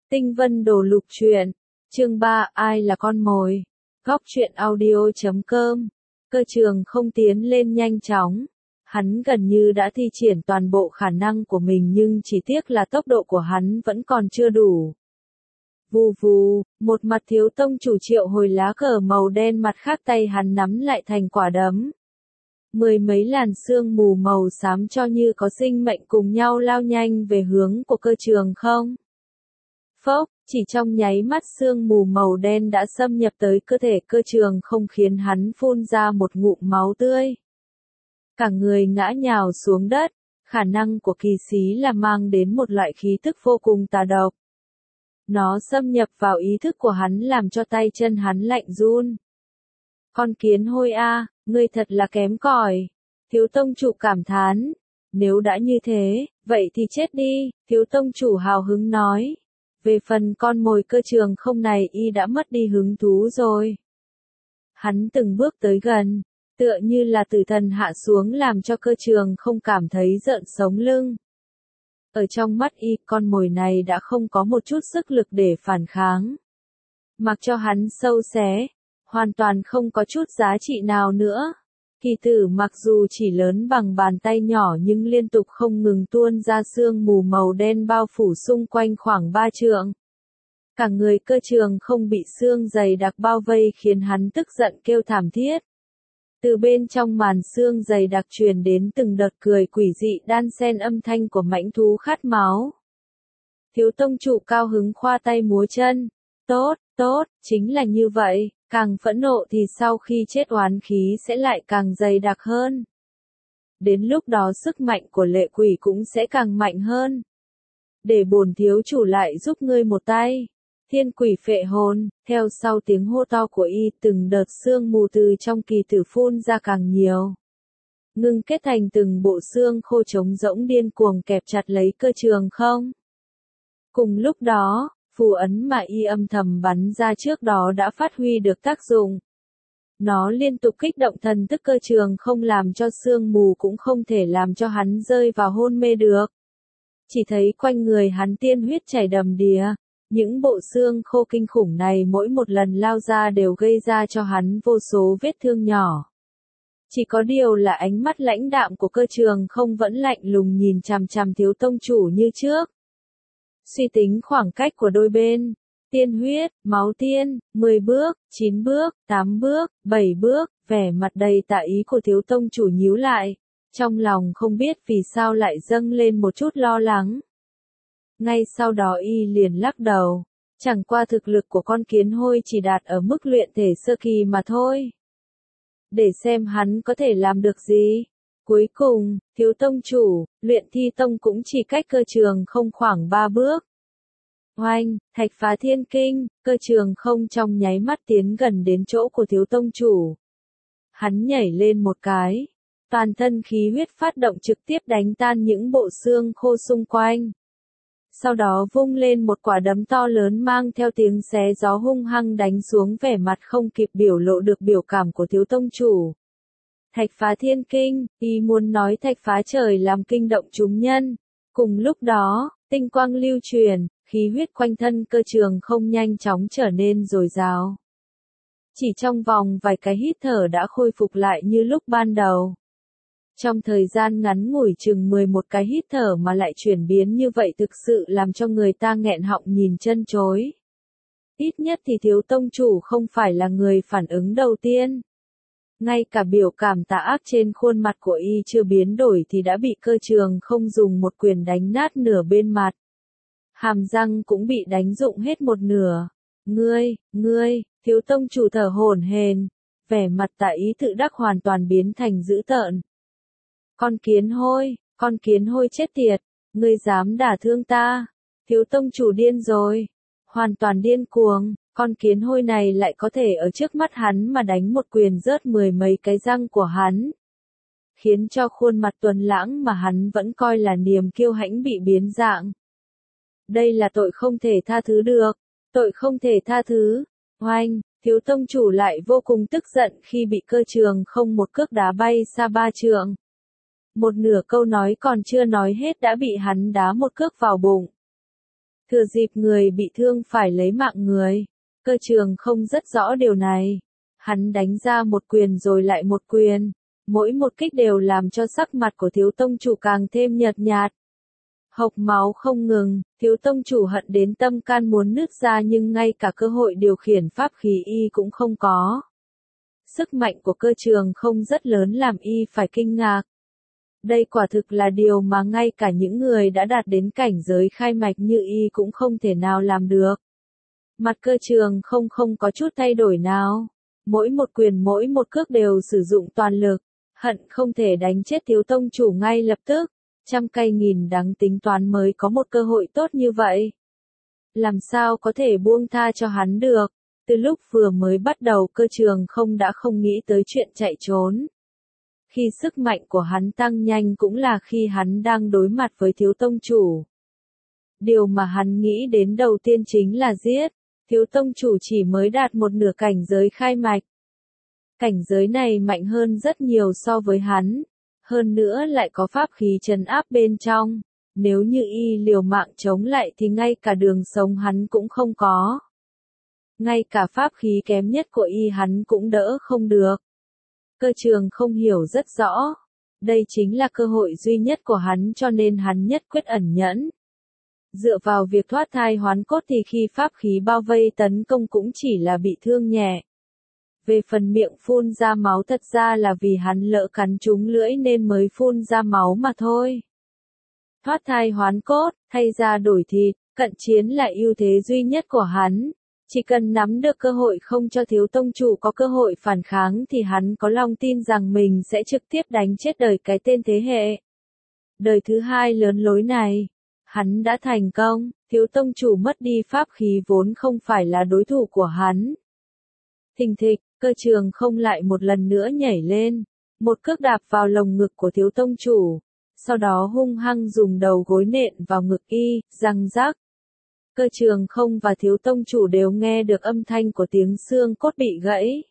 Tinh Vân Đồ Lục Truyện, chương 3, ai là con mồi? Góc truyện audio.com. Cơ trường không tiến lên nhanh chóng. Hắn gần như đã thi triển toàn bộ khả năng của mình nhưng chỉ tiếc là tốc độ của hắn vẫn còn chưa đủ. Vù vù, một mặt thiếu tông chủ triệu hồi lá cờ màu đen, mặt khác tay hắn nắm lại thành quả đấm. Mười mấy làn sương mù màu xám cho như có sinh mệnh cùng nhau lao nhanh về hướng của cơ trường không. Phốc, chỉ trong nháy mắt sương mù màu đen đã xâm nhập tới cơ thể cơ trường không, khiến hắn phun ra một ngụm máu tươi. Cả người ngã nhào xuống đất, khả năng của kỳ sĩ là mang đến một loại khí tức vô cùng tà độc. Nó xâm nhập vào ý thức của hắn làm cho tay chân hắn lạnh run. Con kiến hôi a, ngươi thật là kém cỏi. Thiếu tông chủ cảm thán. Nếu đã như thế, vậy thì chết đi, thiếu tông chủ hào hứng nói. Về phần con mồi cơ trường không này y đã mất đi hứng thú rồi. Hắn từng bước tới gần, tựa như là tử thần hạ xuống làm cho cơ trường không cảm thấy rợn sống lưng. Ở trong mắt y, con mồi này đã không có một chút sức lực để phản kháng. Mặc cho hắn sâu xé, hoàn toàn không có chút giá trị nào nữa. Kỳ tử mặc dù chỉ lớn bằng bàn tay nhỏ nhưng liên tục không ngừng tuôn ra sương mù màu đen bao phủ xung quanh khoảng 3 trượng. Cả người cơ trường không bị sương dày đặc bao vây khiến hắn tức giận kêu thảm thiết. Từ bên trong màn sương dày đặc truyền đến từng đợt cười quỷ dị đan xen âm thanh của mãnh thú khát máu. Thiếu tông chủ cao hứng khoa tay múa chân. Tốt, tốt, chính là như vậy. Càng phẫn nộ thì sau khi chết oán khí sẽ lại càng dày đặc hơn. Đến lúc đó sức mạnh của lệ quỷ cũng sẽ càng mạnh hơn. Để bổn thiếu chủ lại giúp ngươi một tay. Thiên quỷ phệ hồn, theo sau tiếng hô to của y, từng đợt sương mù từ trong kỳ tử phun ra càng nhiều. Ngưng kết thành từng bộ xương khô trống rỗng điên cuồng kẹp chặt lấy cơ trường không. Cùng lúc đó, phù ấn mà y âm thầm bắn ra trước đó đã phát huy được tác dụng. Nó liên tục kích động thần thức cơ trường không, làm cho sương mù cũng không thể làm cho hắn rơi vào hôn mê được. Chỉ thấy quanh người hắn tiên huyết chảy đầm đìa. Những bộ xương khô kinh khủng này mỗi một lần lao ra đều gây ra cho hắn vô số vết thương nhỏ. Chỉ có điều là ánh mắt lãnh đạm của cơ trường không vẫn lạnh lùng nhìn chằm chằm thiếu tông chủ như trước. Suy tính khoảng cách của đôi bên, tiên huyết, máu tiên, 10 bước, 9 bước, 8 bước, 7 bước, vẻ mặt đầy tạ ý của thiếu tông chủ nhíu lại, trong lòng không biết vì sao lại dâng lên một chút lo lắng. Ngay sau đó y liền lắc đầu, chẳng qua thực lực của con kiến hôi chỉ đạt ở mức luyện thể sơ kỳ mà thôi. Để xem hắn có thể làm được gì. Cuối cùng, thiếu tông chủ, luyện thi tông cũng chỉ cách cơ trường không khoảng 3 bước. Oanh, thạch phá thiên kinh, cơ trường không trong nháy mắt tiến gần đến chỗ của thiếu tông chủ. Hắn nhảy lên một cái, toàn thân khí huyết phát động trực tiếp đánh tan những bộ xương khô xung quanh. Sau đó vung lên một quả đấm to lớn mang theo tiếng xé gió hung hăng đánh xuống, vẻ mặt không kịp biểu lộ được biểu cảm của thiếu tông chủ. Thạch phá thiên kinh, y muốn nói thạch phá trời làm kinh động chúng nhân. Cùng lúc đó, tinh quang lưu truyền, khí huyết quanh thân cơ trường không nhanh chóng trở nên dồi dào. Chỉ trong vòng vài cái hít thở đã khôi phục lại như lúc ban đầu. Trong thời gian ngắn ngủi chừng 11 cái hít thở mà lại chuyển biến như vậy thực sự làm cho người ta nghẹn họng nhìn chân chối. Ít nhất thì thiếu tông chủ không phải là người phản ứng đầu tiên. Ngay cả biểu cảm tà ác trên khuôn mặt của y chưa biến đổi thì đã bị cơ trường không dùng một quyền đánh nát nửa bên mặt. Hàm răng cũng bị đánh rụng hết một nửa. Ngươi, thiếu tông chủ thở hổn hển, vẻ mặt tà ý tự đắc hoàn toàn biến thành dữ tợn. Con kiến hôi chết tiệt, ngươi dám đả thương ta, thiếu tông chủ điên rồi, hoàn toàn điên cuồng, con kiến hôi này lại có thể ở trước mắt hắn mà đánh một quyền rớt 10 mấy cái răng của hắn. Khiến cho khuôn mặt tuấn lãng mà hắn vẫn coi là niềm kiêu hãnh bị biến dạng. Đây là tội không thể tha thứ được, tội không thể tha thứ. Oanh, thiếu tông chủ lại vô cùng tức giận khi bị cơ trường không một cước đá bay xa 3 trượng. Một nửa câu nói còn chưa nói hết đã bị hắn đá một cước vào bụng. Thừa dịp người bị thương phải lấy mạng người. Cơ trường không rất rõ điều này. Hắn đánh ra một quyền rồi lại một quyền. Mỗi một kích đều làm cho sắc mặt của thiếu tông chủ càng thêm nhợt nhạt. Hộc máu không ngừng, thiếu tông chủ hận đến tâm can muốn nứt ra nhưng ngay cả cơ hội điều khiển pháp khí y cũng không có. Sức mạnh của cơ trường không rất lớn làm y phải kinh ngạc. Đây quả thực là điều mà ngay cả những người đã đạt đến cảnh giới khai mạch như y cũng không thể nào làm được. Mặt cơ trường không có chút thay đổi nào. Mỗi một quyền mỗi một cước đều sử dụng toàn lực. Hận không thể đánh chết thiếu tông chủ ngay lập tức. Trăm cây nghìn đắng tính toán mới có một cơ hội tốt như vậy. Làm sao có thể buông tha cho hắn được. Từ lúc vừa mới bắt đầu cơ trường không đã không nghĩ tới chuyện chạy trốn. Khi sức mạnh của hắn tăng nhanh cũng là khi hắn đang đối mặt với thiếu tông chủ. Điều mà hắn nghĩ đến đầu tiên chính là giết. Thiếu tông chủ chỉ mới đạt một nửa cảnh giới khai mạch. Cảnh giới này mạnh hơn rất nhiều so với hắn. Hơn nữa lại có pháp khí trấn áp bên trong. Nếu như y liều mạng chống lại thì ngay cả đường sống hắn cũng không có. Ngay cả pháp khí kém nhất của y hắn cũng đỡ không được. Cơ trường không hiểu rất rõ. Đây chính là cơ hội duy nhất của hắn cho nên hắn nhất quyết ẩn nhẫn. Dựa vào việc thoát thai hoán cốt thì khi pháp khí bao vây tấn công cũng chỉ là bị thương nhẹ. Về phần miệng phun ra máu thật ra là vì hắn lỡ cắn trúng lưỡi nên mới phun ra máu mà thôi. Thoát thai hoán cốt, thay da đổi thịt, cận chiến là ưu thế duy nhất của hắn. Chỉ cần nắm được cơ hội không cho thiếu tông chủ có cơ hội phản kháng thì hắn có lòng tin rằng mình sẽ trực tiếp đánh chết đời cái tên thế hệ. Đời thứ hai lớn lối này, hắn đã thành công, thiếu tông chủ mất đi pháp khí vốn không phải là đối thủ của hắn. Thình thịch, cơ trường không lại một lần nữa nhảy lên, một cước đạp vào lồng ngực của thiếu tông chủ, sau đó hung hăng dùng đầu gối nện vào ngực y, răng rắc. Cơ trường không và thiếu tông chủ đều nghe được âm thanh của tiếng xương cốt bị gãy.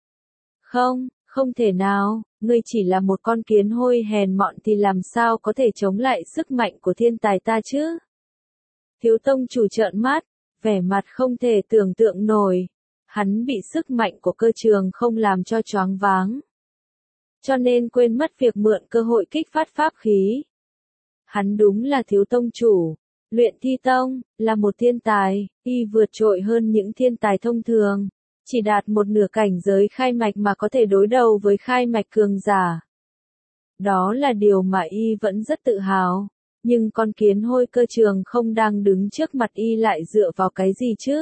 Không thể nào, ngươi chỉ là một con kiến hôi hèn mọn thì làm sao có thể chống lại sức mạnh của thiên tài ta chứ? Thiếu tông chủ trợn mắt, vẻ mặt không thể tưởng tượng nổi. Hắn bị sức mạnh của cơ trường không làm cho choáng váng. Cho nên quên mất việc mượn cơ hội kích phát pháp khí. Hắn đúng là thiếu tông chủ. Luyện thi tông, là một thiên tài, y vượt trội hơn những thiên tài thông thường. Chỉ đạt một nửa cảnh giới khai mạch mà có thể đối đầu với khai mạch cường giả. Đó là điều mà y vẫn rất tự hào. Nhưng con kiến hôi cơ trường không đang đứng trước mặt y lại dựa vào cái gì chứ?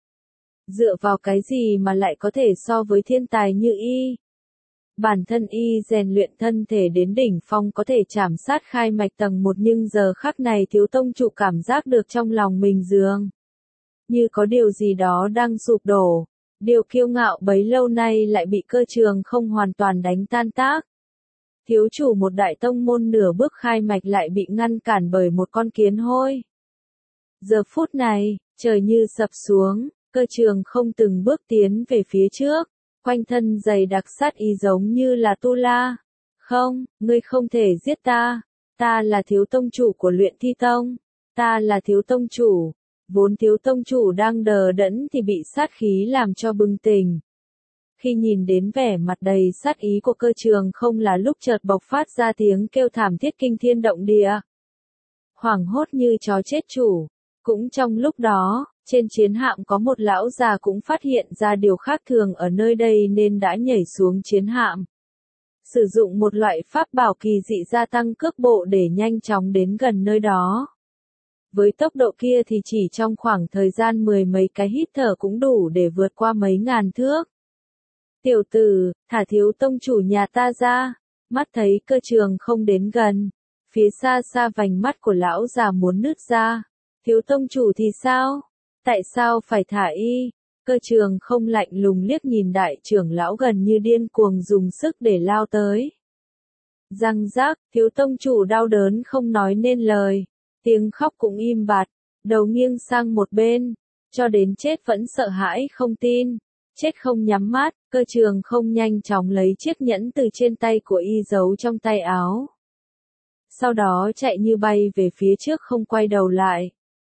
Dựa vào cái gì mà lại có thể so với thiên tài như y? Bản thân y rèn luyện thân thể đến đỉnh phong có thể chảm sát khai mạch tầng 1 nhưng giờ khắc này thiếu tông chủ cảm giác được trong lòng mình dường như có điều gì đó đang sụp đổ. Điều kiêu ngạo bấy lâu nay lại bị cơ trường không hoàn toàn đánh tan tác. Thiếu chủ một đại tông môn nửa bước khai mạch lại bị ngăn cản bởi một con kiến hôi. Giờ phút này, trời như sập xuống, cơ trường không từng bước tiến về phía trước. Quanh thân dày đặc sát ý giống như là tu la. Không, ngươi không thể giết ta. Ta là thiếu tông chủ của luyện thi tông. Ta là thiếu tông chủ. Vốn thiếu tông chủ đang đờ đẫn thì bị sát khí làm cho bừng tỉnh. Khi nhìn đến vẻ mặt đầy sát ý của cơ trường không là lúc chợt bộc phát ra tiếng kêu thảm thiết kinh thiên động địa. Hoảng hốt như chó chết chủ. Cũng trong lúc đó, trên chiến hạm có một lão già cũng phát hiện ra điều khác thường ở nơi đây nên đã nhảy xuống chiến hạm. Sử dụng một loại pháp bảo kỳ dị gia tăng cước bộ để nhanh chóng đến gần nơi đó. Với tốc độ kia thì chỉ trong khoảng thời gian mười mấy cái hít thở cũng đủ để vượt qua mấy ngàn thước. Tiểu tử, thả thiếu tông chủ nhà ta ra. Mắt thấy cơ trường không đến gần. Phía xa xa vành mắt của lão già muốn nứt ra. Thiếu tông chủ thì sao? Tại sao phải thả y? Cơ trường không lạnh lùng liếc nhìn đại trưởng lão gần như điên cuồng dùng sức để lao tới. Răng rác, thiếu tông chủ đau đớn không nói nên lời. Tiếng khóc cũng im bặt, đầu nghiêng sang một bên. Cho đến chết vẫn sợ hãi không tin. Chết không nhắm mắt, cơ trường không nhanh chóng lấy chiếc nhẫn từ trên tay của y giấu trong tay áo. Sau đó chạy như bay về phía trước không quay đầu lại.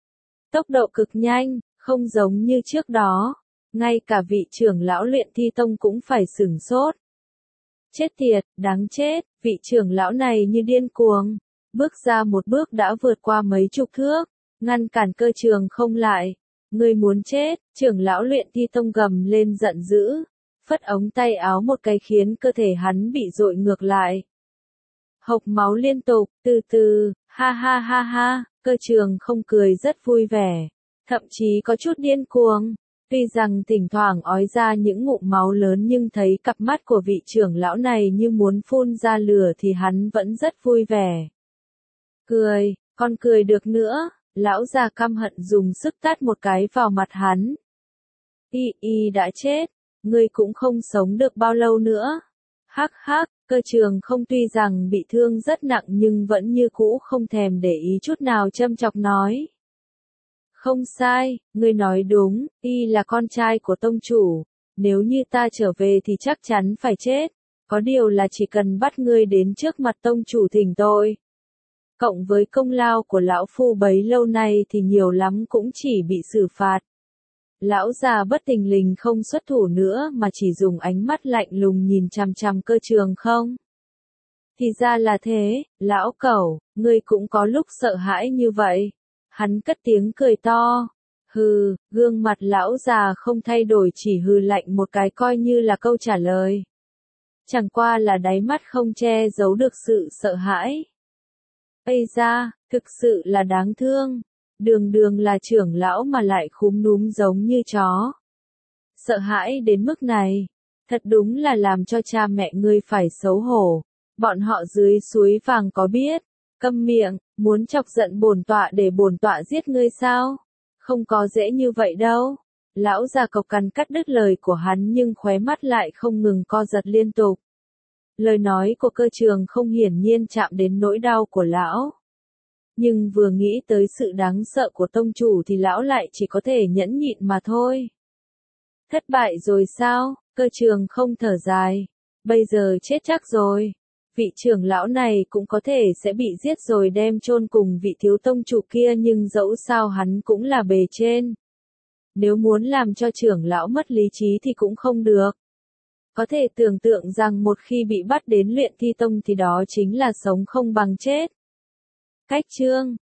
Tốc độ cực nhanh, không giống như trước đó. Ngay cả vị trưởng lão luyện thi tông cũng phải sửng sốt. Chết tiệt, đáng chết, vị trưởng lão này như điên cuồng. Bước ra một bước đã vượt qua mấy chục thước, ngăn cản Cơ Trường không lại. Ngươi muốn chết, trưởng lão luyện thi tông gầm lên giận dữ. Phất ống tay áo một cái khiến cơ thể hắn bị dội ngược lại. Hộc máu liên tục, từ từ, ha ha ha ha, Cơ Trường không cười rất vui vẻ. Thậm chí có chút điên cuồng. Tuy rằng thỉnh thoảng ói ra những ngụm máu lớn nhưng thấy cặp mắt của vị trưởng lão này như muốn phun ra lửa thì hắn vẫn rất vui vẻ. Cười, còn cười được nữa, lão già căm hận dùng sức tát một cái vào mặt hắn. Y đã chết, ngươi cũng không sống được bao lâu nữa. Hắc hắc, Cơ Trường không tuy rằng bị thương rất nặng nhưng vẫn như cũ không thèm để ý chút nào châm chọc nói. Không sai, ngươi nói đúng, y là con trai của tông chủ, nếu như ta trở về thì chắc chắn phải chết, có điều là chỉ cần bắt ngươi đến trước mặt tông chủ thỉnh tội. Cộng với công lao của lão phu bấy lâu nay thì nhiều lắm cũng chỉ bị xử phạt. Lão già bất thình lình không xuất thủ nữa mà chỉ dùng ánh mắt lạnh lùng nhìn chằm chằm Cơ Trường không. Thì ra là thế, lão cẩu, ngươi cũng có lúc sợ hãi như vậy. Hắn cất tiếng cười to. Hừ, gương mặt lão già không thay đổi chỉ hừ lạnh một cái coi như là câu trả lời. Chẳng qua là đáy mắt không che giấu được sự sợ hãi. Ây da, thực sự là đáng thương. Đường đường là trưởng lão mà lại khúm núm giống như chó. Sợ hãi đến mức này. Thật đúng là làm cho cha mẹ ngươi phải xấu hổ. Bọn họ dưới suối vàng có biết. Câm miệng, muốn chọc giận bổn tọa để bổn tọa giết ngươi sao? Không có dễ như vậy đâu. Lão già cộc cằn cắt đứt lời của hắn nhưng khóe mắt lại không ngừng co giật liên tục. Lời nói của Cơ Trường không hiển nhiên chạm đến nỗi đau của lão. Nhưng vừa nghĩ tới sự đáng sợ của tông chủ thì lão lại chỉ có thể nhẫn nhịn mà thôi. Thất bại rồi sao? Cơ Trường không thở dài. Bây giờ chết chắc rồi. Vị trưởng lão này cũng có thể sẽ bị giết rồi đem chôn cùng vị thiếu tông chủ kia nhưng dẫu sao hắn cũng là bề trên. Nếu muốn làm cho trưởng lão mất lý trí thì cũng không được. Có thể tưởng tượng rằng một khi bị bắt đến luyện thi tông thì đó chính là sống không bằng chết. Cách chương